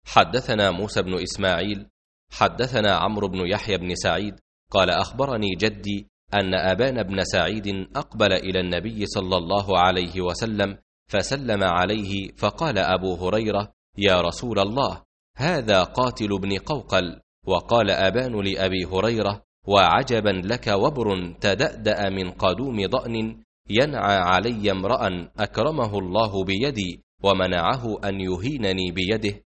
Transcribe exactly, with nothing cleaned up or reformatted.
حدثنا موسى بن إسماعيل حدثنا عمرو بن يحيى بن سعيد قال أخبرني جدي أن أبان بن سعيد أقبل إلى النبي صلى الله عليه وسلم فسلم عليه، فقال أبو هريرة: يا رسول الله، هذا قاتل ابن قوقل. وقال أبان لأبي هريرة: وعجبا لك وبر تدأدأ من قدوم ضأن، ينعى علي امرأ أكرمه الله بيدي ومنعه أن يهينني بيده،